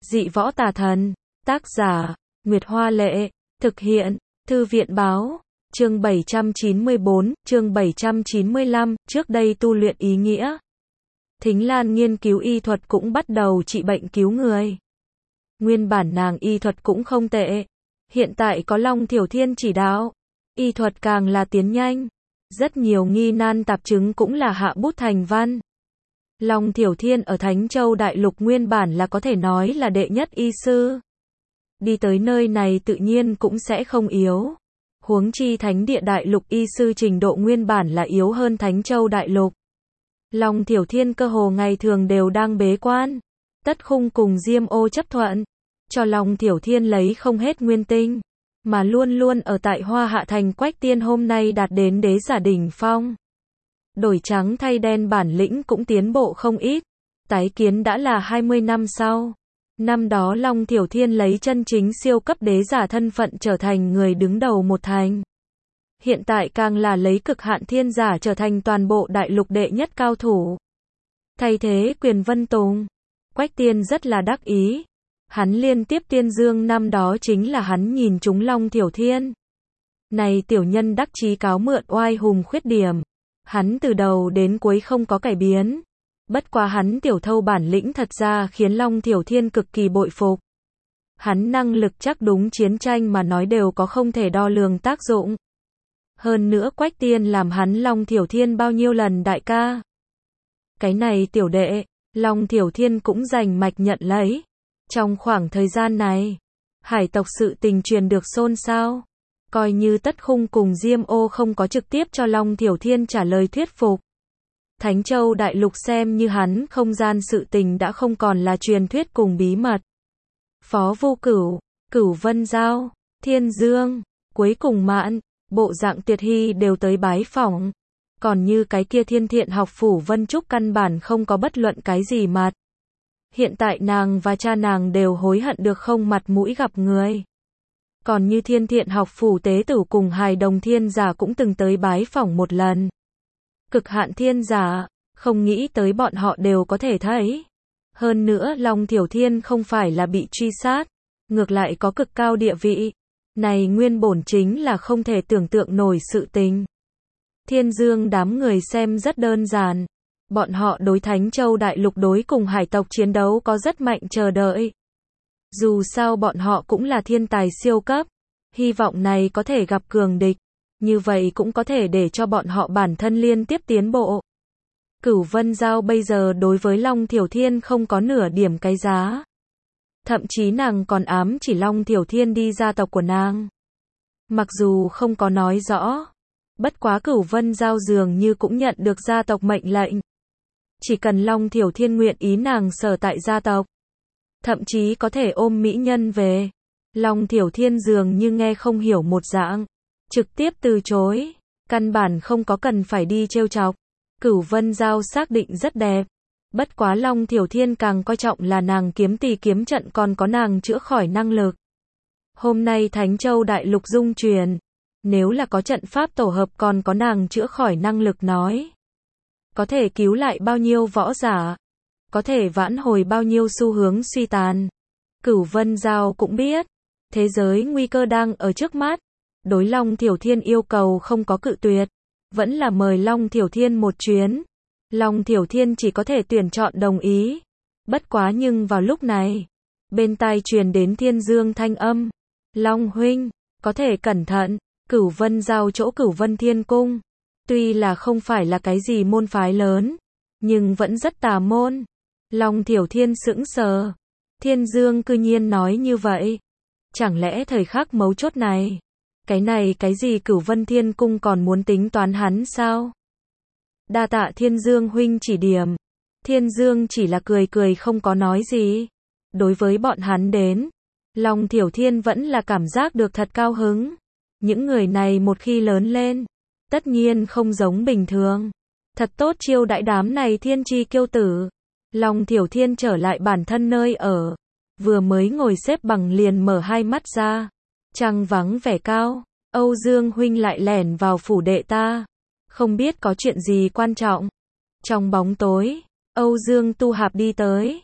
Dị võ tà thần. Tác giả, Nguyệt Hoa Lệ. Thực hiện, Thư viện Báo. Chương 794, chương 795, trước đây tu luyện ý nghĩa. Thính Lan nghiên cứu y thuật cũng bắt đầu trị bệnh cứu người. Nguyên bản nàng y thuật cũng không tệ. Hiện tại có Long Thiểu Thiên chỉ đạo, y thuật càng là tiến nhanh. Rất nhiều nghi nan tạp chứng cũng là hạ bút thành văn. Long Thiểu Thiên ở Thánh Châu Đại Lục nguyên bản là có thể nói là đệ nhất y sư. Đi tới nơi này tự nhiên cũng sẽ không yếu. Huống chi Thánh Địa Đại Lục y sư trình độ nguyên bản là yếu hơn Thánh Châu Đại Lục. Long Thiểu Thiên cơ hồ ngày thường đều đang bế quan. Tất Khung cùng Diêm Ô chấp thuận cho Long Thiểu Thiên lấy không hết nguyên tinh, mà luôn luôn ở tại Hoa Hạ Thành Quách Tiên hôm nay đạt đến đế giả đỉnh phong. Đổi trắng thay đen bản lĩnh cũng tiến bộ không ít. Tái kiến đã là 20 năm sau. Năm đó Long Thiểu Thiên lấy chân chính siêu cấp đế giả thân phận trở thành người đứng đầu một thành. Hiện tại càng là lấy cực hạn thiên giả trở thành toàn bộ đại lục đệ nhất cao thủ. Thay thế Quyền Vân Tùng, Quách Tiên rất là đắc ý. Hắn liên tiếp tuyên dương năm đó chính là hắn nhìn trúng Long Thiểu Thiên. Này tiểu nhân đắc chí cáo mượn oai hùng khuyết điểm. Hắn từ đầu đến cuối không có cải biến. Bất quá hắn tiểu thâu bản lĩnh thật ra khiến Long Thiểu Thiên cực kỳ bội phục. Hắn năng lực chắc đúng chiến tranh mà nói đều có không thể đo lường tác dụng. Hơn nữa Quách Tiên làm hắn Long Thiểu Thiên bao nhiêu lần đại ca. Cái này tiểu đệ, Long Thiểu Thiên cũng giành mạch nhận lấy. Trong khoảng thời gian này, hải tộc sự tình truyền được xôn xao. Coi như Tất Khung cùng Diêm Ô không có trực tiếp cho Long Thiểu Thiên trả lời thuyết phục. Thánh Châu Đại Lục xem như hắn không gian sự tình đã không còn là truyền thuyết cùng bí mật. Phó Vô Cửu, Cửu Vân Giao, Thiên Dương, cuối cùng Mạn, bộ dạng Tuyệt Hy đều tới bái phỏng. Còn như cái kia Thiên Thiện học phủ Vân Trúc căn bản không có bất luận cái gì mặt. Hiện tại nàng và cha nàng đều hối hận được không mặt mũi gặp người. Còn như Thiên Thiện học phủ tế tử cùng hài đồng thiên giả cũng từng tới bái phỏng một lần. Cực hạn thiên giả, không nghĩ tới bọn họ đều có thể thấy. Hơn nữa Long Thiểu Thiên không phải là bị truy sát, ngược lại có cực cao địa vị. Này nguyên bổn chính là không thể tưởng tượng nổi sự tình. Thiên Dương đám người xem rất đơn giản. Bọn họ đối Thánh Châu Đại Lục đối cùng hải tộc chiến đấu có rất mạnh chờ đợi. Dù sao bọn họ cũng là thiên tài siêu cấp. Hy vọng này có thể gặp cường địch. Như vậy cũng có thể để cho bọn họ bản thân liên tiếp tiến bộ. Cửu Vân Giao bây giờ đối với Long Thiểu Thiên không có nửa điểm cái giá. Thậm chí nàng còn ám chỉ Long Thiểu Thiên đi gia tộc của nàng. Mặc dù không có nói rõ. Bất quá Cửu Vân Giao dường như cũng nhận được gia tộc mệnh lệnh. Chỉ cần Long Thiểu Thiên nguyện ý nàng sở tại gia tộc. Thậm chí có thể ôm mỹ nhân về. Long Thiểu Thiên dường như nghe không hiểu một dạng. Trực tiếp từ chối. Căn bản không có cần phải đi trêu chọc. Cửu Vân Giao xác định rất đẹp. Bất quá Long Thiểu Thiên càng coi trọng là nàng kiếm tỳ kiếm trận còn có nàng chữa khỏi năng lực. Hôm nay Thánh Châu Đại Lục dung truyền. Nếu là có trận pháp tổ hợp còn có nàng chữa khỏi năng lực nói. Có thể cứu lại bao nhiêu võ giả. Có thể vãn hồi bao nhiêu xu hướng suy tàn. Cửu Vân Giao cũng biết. Thế giới nguy cơ đang ở trước mắt. Đối Long Thiểu Thiên yêu cầu không có cự tuyệt. Vẫn là mời Long Thiểu Thiên một chuyến. Long Thiểu Thiên chỉ có thể tuyển chọn đồng ý. Bất quá nhưng vào lúc này. Bên tai truyền đến Thiên Dương thanh âm. Long huynh, có thể cẩn thận. Cửu Vân Giao chỗ Cửu Vân Thiên Cung. Tuy là không phải là cái gì môn phái lớn. Nhưng vẫn rất tà môn. Long Thiểu Thiên sững sờ. Thiên Dương cư nhiên nói như vậy. Chẳng lẽ thời khắc mấu chốt này. Cái gì Cửu Vân Thiên Cung còn muốn tính toán hắn sao? Đa tạ Thiên Dương huynh chỉ điểm. Thiên Dương chỉ là cười cười không có nói gì. Đối với bọn hắn đến. Long Thiểu Thiên vẫn là cảm giác được thật cao hứng. Những người này một khi lớn lên. Tất nhiên không giống bình thường. Thật tốt chiêu đãi đám này thiên chi kiêu tử. Long Thiểu Thiên trở lại bản thân nơi ở. Vừa mới ngồi xếp bằng liền mở hai mắt ra. Trăng vắng vẻ cao. Âu Dương huynh lại lẻn vào phủ đệ ta. Không biết có chuyện gì quan trọng. Trong bóng tối, Âu Dương Tu Hạp đi tới.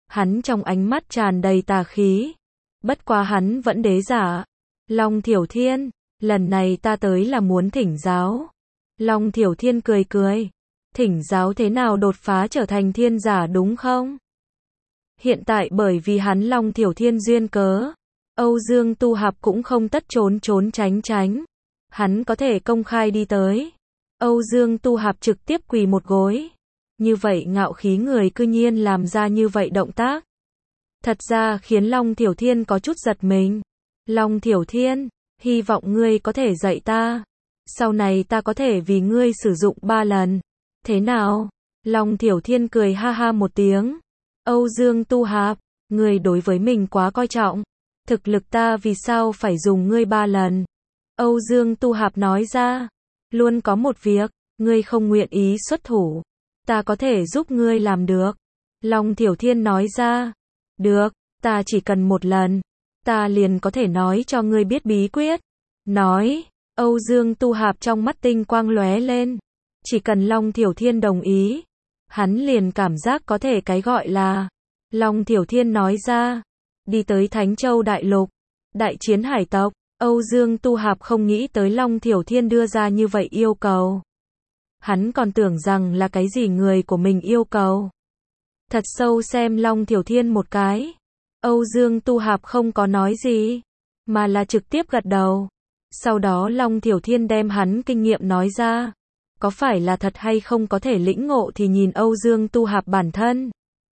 Hắn trong ánh mắt tràn đầy tà khí. Bất quá hắn vẫn đế giả. Long Thiểu Thiên, lần này ta tới là muốn thỉnh giáo. Long Thiểu Thiên cười cười. Thỉnh giáo thế nào đột phá trở thành thiên giả đúng không? Hiện tại bởi vì hắn Long Thiểu Thiên duyên cớ, Âu Dương Tu Hạp cũng không tất trốn trốn tránh tránh. Hắn có thể công khai đi tới. Âu Dương Tu Hạp trực tiếp quỳ một gối. Như vậy ngạo khí người cư nhiên làm ra như vậy động tác. Thật ra khiến Long Thiểu Thiên có chút giật mình. Long Thiểu Thiên, hy vọng ngươi có thể dạy ta. Sau này ta có thể vì ngươi sử dụng 3 lần. Thế nào? Long Thiểu Thiên cười ha ha một tiếng. Âu Dương Tu Hạp, ngươi đối với mình quá coi trọng. Thực lực ta vì sao phải dùng ngươi 3 lần? Âu Dương Tu Hạp nói ra. Luôn có một việc, ngươi không nguyện ý xuất thủ. Ta có thể giúp ngươi làm được. Long Thiểu Thiên nói ra. Được, ta chỉ cần 1 lần. Ta liền có thể nói cho ngươi biết bí quyết. Nói, Âu Dương Tu Hạp trong mắt tinh quang lóe lên. Chỉ cần Long Thiểu Thiên đồng ý. Hắn liền cảm giác có thể cái gọi là. Long Thiểu Thiên nói ra. Đi tới Thánh Châu Đại Lục. Đại chiến hải tộc. Âu Dương Tu Hạp không nghĩ tới Long Thiểu Thiên đưa ra như vậy yêu cầu. Hắn còn tưởng rằng là cái gì người của mình yêu cầu. Thật sâu xem Long Thiểu Thiên một cái. Âu Dương Tu Hạp không có nói gì, mà là trực tiếp gật đầu. Sau đó Long Thiểu Thiên đem hắn kinh nghiệm nói ra. Có phải là thật hay không có thể lĩnh ngộ thì nhìn Âu Dương Tu Hạp bản thân.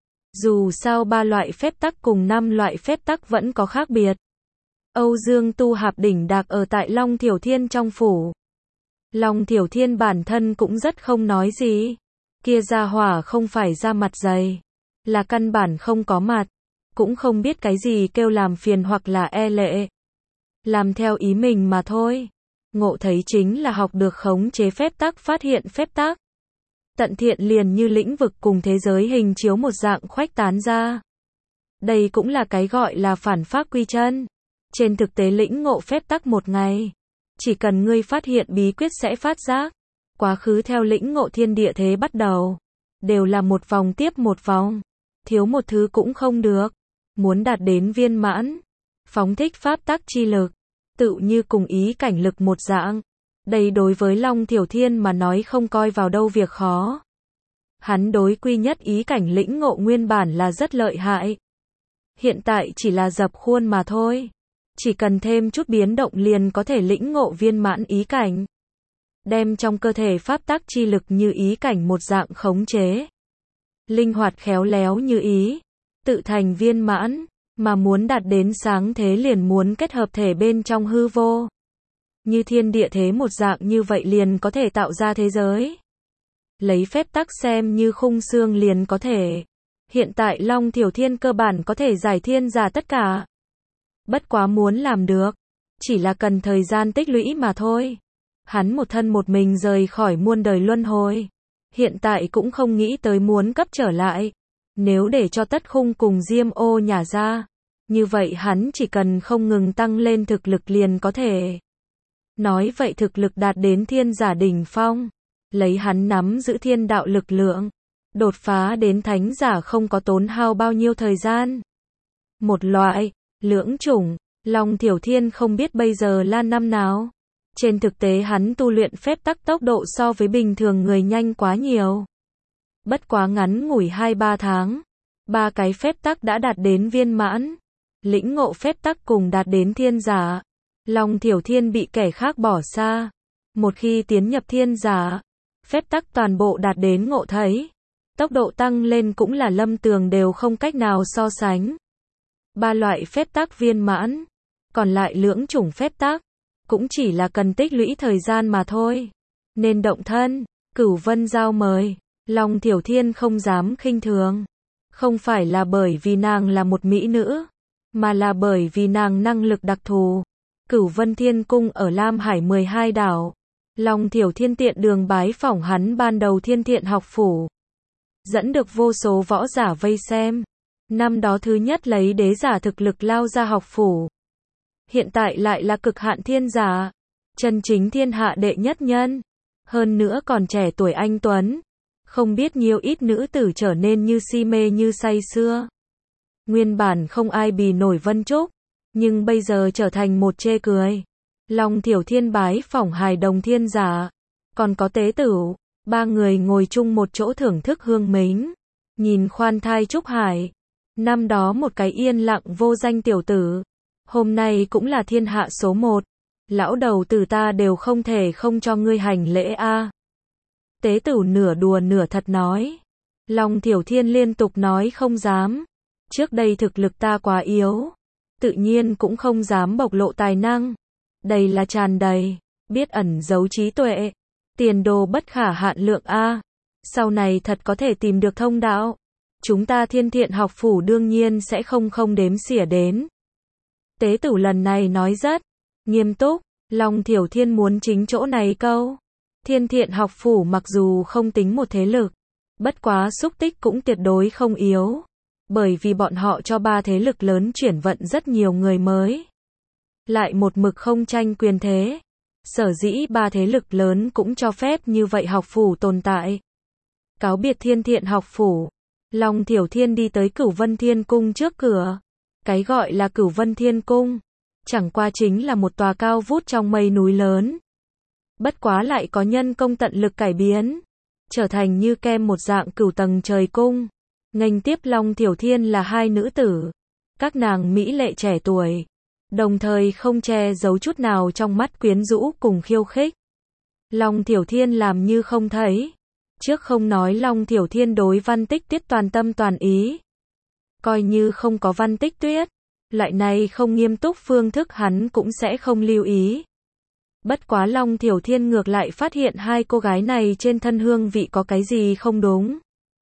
Dù sao 3 loại phép tắc cùng 5 loại phép tắc vẫn có khác biệt. Âu Dương Tu Hạp đỉnh đạc ở tại Long Thiểu Thiên trong phủ. Long Thiểu Thiên bản thân cũng rất không nói gì. Kia gia hỏa không phải ra mặt dày, là căn bản không có mặt, cũng không biết cái gì kêu làm phiền hoặc là e lệ. Làm theo ý mình mà thôi. Ngộ thấy chính là học được khống chế phép tắc, phát hiện phép tắc. Tận thiện liền như lĩnh vực cùng thế giới hình chiếu một dạng khuếch tán ra. Đây cũng là cái gọi là phản pháp quy chân. Trên thực tế lĩnh ngộ phép tắc một ngày, chỉ cần ngươi phát hiện bí quyết sẽ phát giác. Quá khứ theo lĩnh ngộ thiên địa thế bắt đầu, đều là một vòng tiếp một vòng, thiếu một thứ cũng không được. Muốn đạt đến viên mãn, phóng thích pháp tắc chi lực, tự như cùng ý cảnh lực một dạng. Đây đối với Long Thiểu Thiên mà nói không coi vào đâu việc khó. Hắn đối quy nhất ý cảnh lĩnh ngộ nguyên bản là rất lợi hại. Hiện tại chỉ là dập khuôn mà thôi. Chỉ cần thêm chút biến động liền có thể lĩnh ngộ viên mãn ý cảnh. Đem trong cơ thể pháp tắc chi lực như ý cảnh một dạng khống chế. Linh hoạt khéo léo như ý. Tự thành viên mãn. Mà muốn đạt đến sáng thế liền muốn kết hợp thể bên trong hư vô. Như thiên địa thế một dạng như vậy liền có thể tạo ra thế giới. Lấy phép tắc xem như khung xương liền có thể. Hiện tại Long Thiểu Thiên cơ bản có thể giải thiên giả tất cả. Bất quá muốn làm được, chỉ là cần thời gian tích lũy mà thôi. Hắn một thân một mình rời khỏi muôn đời luân hồi. Hiện tại cũng không nghĩ tới muốn cấp trở lại. Nếu để cho Tất Khung cùng Diêm Ô nhả ra, như vậy hắn chỉ cần không ngừng tăng lên thực lực liền có thể. Nói vậy thực lực đạt đến thiên giả đỉnh phong, lấy hắn nắm giữ thiên đạo lực lượng, đột phá đến thánh giả không có tốn hao bao nhiêu thời gian. Một loại, lưỡng chủng, Long Thiểu Thiên không biết bây giờ là năm nào. Trên thực tế hắn tu luyện phép tắc tốc độ so với bình thường người nhanh quá nhiều. Bất quá ngắn ngủi 2-3 tháng, 3 cái phép tắc đã đạt đến viên mãn. Lĩnh ngộ phép tắc cùng đạt đến thiên giả. Long Thiểu Thiên bị kẻ khác bỏ xa. Một khi tiến nhập thiên giả, phép tắc toàn bộ đạt đến ngộ thấy. Tốc độ tăng lên cũng là Lâm Tường đều không cách nào so sánh. 3 loại phép tắc viên mãn, còn lại lưỡng chủng phép tắc, cũng chỉ là cần tích lũy thời gian mà thôi. Nên động thân, Cửu Vân Giao mời, Long Thiểu Thiên không dám khinh thường. Không phải là bởi vì nàng là một mỹ nữ, mà là bởi vì nàng năng lực đặc thù. Cửu Vân Thiên Cung ở Lam Hải 12 đảo. Long Thiểu Thiên tiện đường bái phỏng hắn ban đầu Thiên Thiện học phủ. Dẫn được vô số võ giả vây xem. Năm đó thứ nhất lấy đế giả thực lực lao ra học phủ. Hiện tại lại là cực hạn thiên giả. Chân chính thiên hạ đệ nhất nhân. Hơn nữa còn trẻ tuổi anh tuấn. Không biết nhiều ít nữ tử trở nên như si mê như say sưa. Nguyên bản không ai bì nổi Vân Trúc, nhưng bây giờ trở thành một chê cười. Long Thiểu Thiên bái phỏng hài đồng thiên giả, còn có tế tửu, ba người ngồi chung một chỗ thưởng thức hương mính, nhìn khoan thai Trúc Hải. Năm đó một cái yên lặng vô danh tiểu tử, hôm nay cũng là thiên hạ số một. Lão đầu tử ta đều không thể không cho ngươi hành lễ a. Tế tửu nửa đùa nửa thật nói. Long Thiểu Thiên liên tục nói không dám. Trước đây thực lực ta quá yếu, tự nhiên cũng không dám bộc lộ tài năng. Đây là tràn đầy, biết ẩn giấu trí tuệ. Tiền đồ bất khả hạn lượng a. Sau này thật có thể tìm được thông đạo. Chúng ta Thiên Thiện học phủ đương nhiên sẽ không đếm xỉa đến. Tế tửu lần này nói rất nghiêm túc. Long Thiểu Thiên muốn chính chỗ này câu. Thiên Thiện học phủ mặc dù không tính một thế lực, bất quá xúc tích cũng tuyệt đối không yếu. Bởi vì bọn họ cho ba thế lực lớn chuyển vận rất nhiều người mới. Lại một mực không tranh quyền thế. Sở dĩ ba thế lực lớn cũng cho phép như vậy học phủ tồn tại. Cáo biệt Thiên Thiện học phủ, Long Thiểu Thiên đi tới Cửu Vân Thiên Cung trước cửa. Cái gọi là Cửu Vân Thiên Cung, chẳng qua chính là một tòa cao vút trong mây núi lớn. Bất quá lại có nhân công tận lực cải biến, trở thành như kem một dạng cửu tầng trời cung. Nghênh tiếp Long Thiểu Thiên là hai nữ tử. Các nàng mỹ lệ trẻ tuổi, đồng thời không che giấu chút nào trong mắt quyến rũ cùng khiêu khích. Long Thiểu Thiên làm như không thấy. Trước không nói Long Thiểu Thiên đối Văn Tích Tuyết toàn tâm toàn ý. Coi như không có Văn Tích Tuyết, loại này không nghiêm túc phương thức hắn cũng sẽ không lưu ý. Bất quá Long Thiểu Thiên ngược lại phát hiện hai cô gái này trên thân hương vị có cái gì không đúng.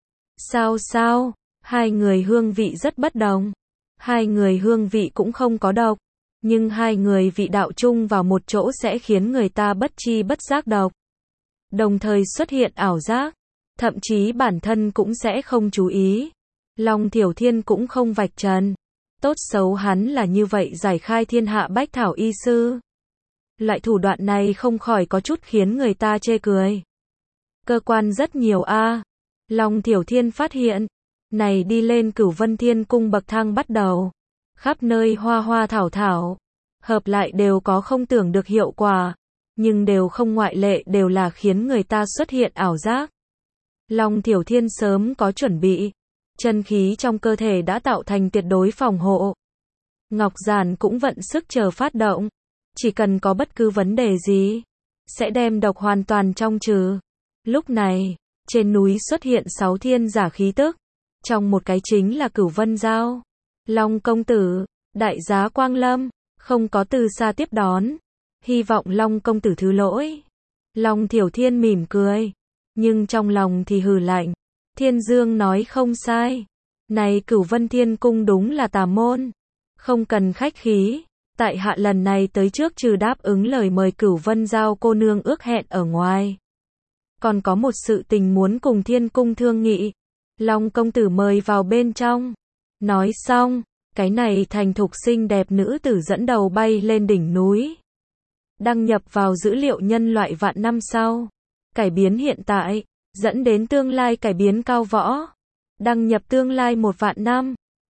Sao? Hai người hương vị rất bất đồng. Hai người hương vị cũng không có độc. Nhưng hai người vị đạo chung vào một chỗ sẽ khiến người ta bất chi bất giác độc. Đồng thời xuất hiện ảo giác. Thậm chí bản thân cũng sẽ không chú ý. Long Thiểu Thiên cũng không vạch trần. Tốt xấu hắn là như vậy giải khai thiên hạ bách thảo y sư. Loại thủ đoạn này không khỏi có chút khiến người ta chê cười. Cơ quan rất nhiều a. Long Thiểu Thiên phát hiện, này đi lên Cửu Vân Thiên Cung bậc thang bắt đầu, khắp nơi hoa hoa thảo thảo, hợp lại đều có không tưởng được hiệu quả, nhưng đều không ngoại lệ đều là khiến người ta xuất hiện ảo giác. Long Thiểu Thiên sớm có chuẩn bị, chân khí trong cơ thể đã tạo thành tuyệt đối phòng hộ. Ngọc Giản cũng vận sức chờ phát động, chỉ cần có bất cứ vấn đề gì, sẽ đem độc hoàn toàn trong trừ. Lúc này, trên núi xuất hiện 6 thiên giả khí tức, trong một cái chính là Cửu Vân Giao. Long công tử, đại giá quang lâm, không có từ xa tiếp đón, hy vọng Long công tử thứ lỗi. Long Thiểu Thiên mỉm cười, nhưng trong lòng thì hừ lạnh. Thiên Dương nói không sai, này Cửu Vân Thiên Cung đúng là tà môn, không cần khách khí. Tại hạ lần này tới trước trừ đáp ứng lời mời Cửu Vân Giao cô nương ước hẹn ở ngoài, còn có một sự tình muốn cùng Thiên Cung thương nghị. Long công tử mời vào bên trong. Nói xong, cái này thành thục xinh đẹp nữ tử dẫn đầu bay lên đỉnh núi. Đăng nhập vào dữ liệu nhân loại vạn năm sau. Cải biến hiện tại, dẫn đến tương lai cải biến cao võ. Đăng nhập tương lai 1 vạn năm.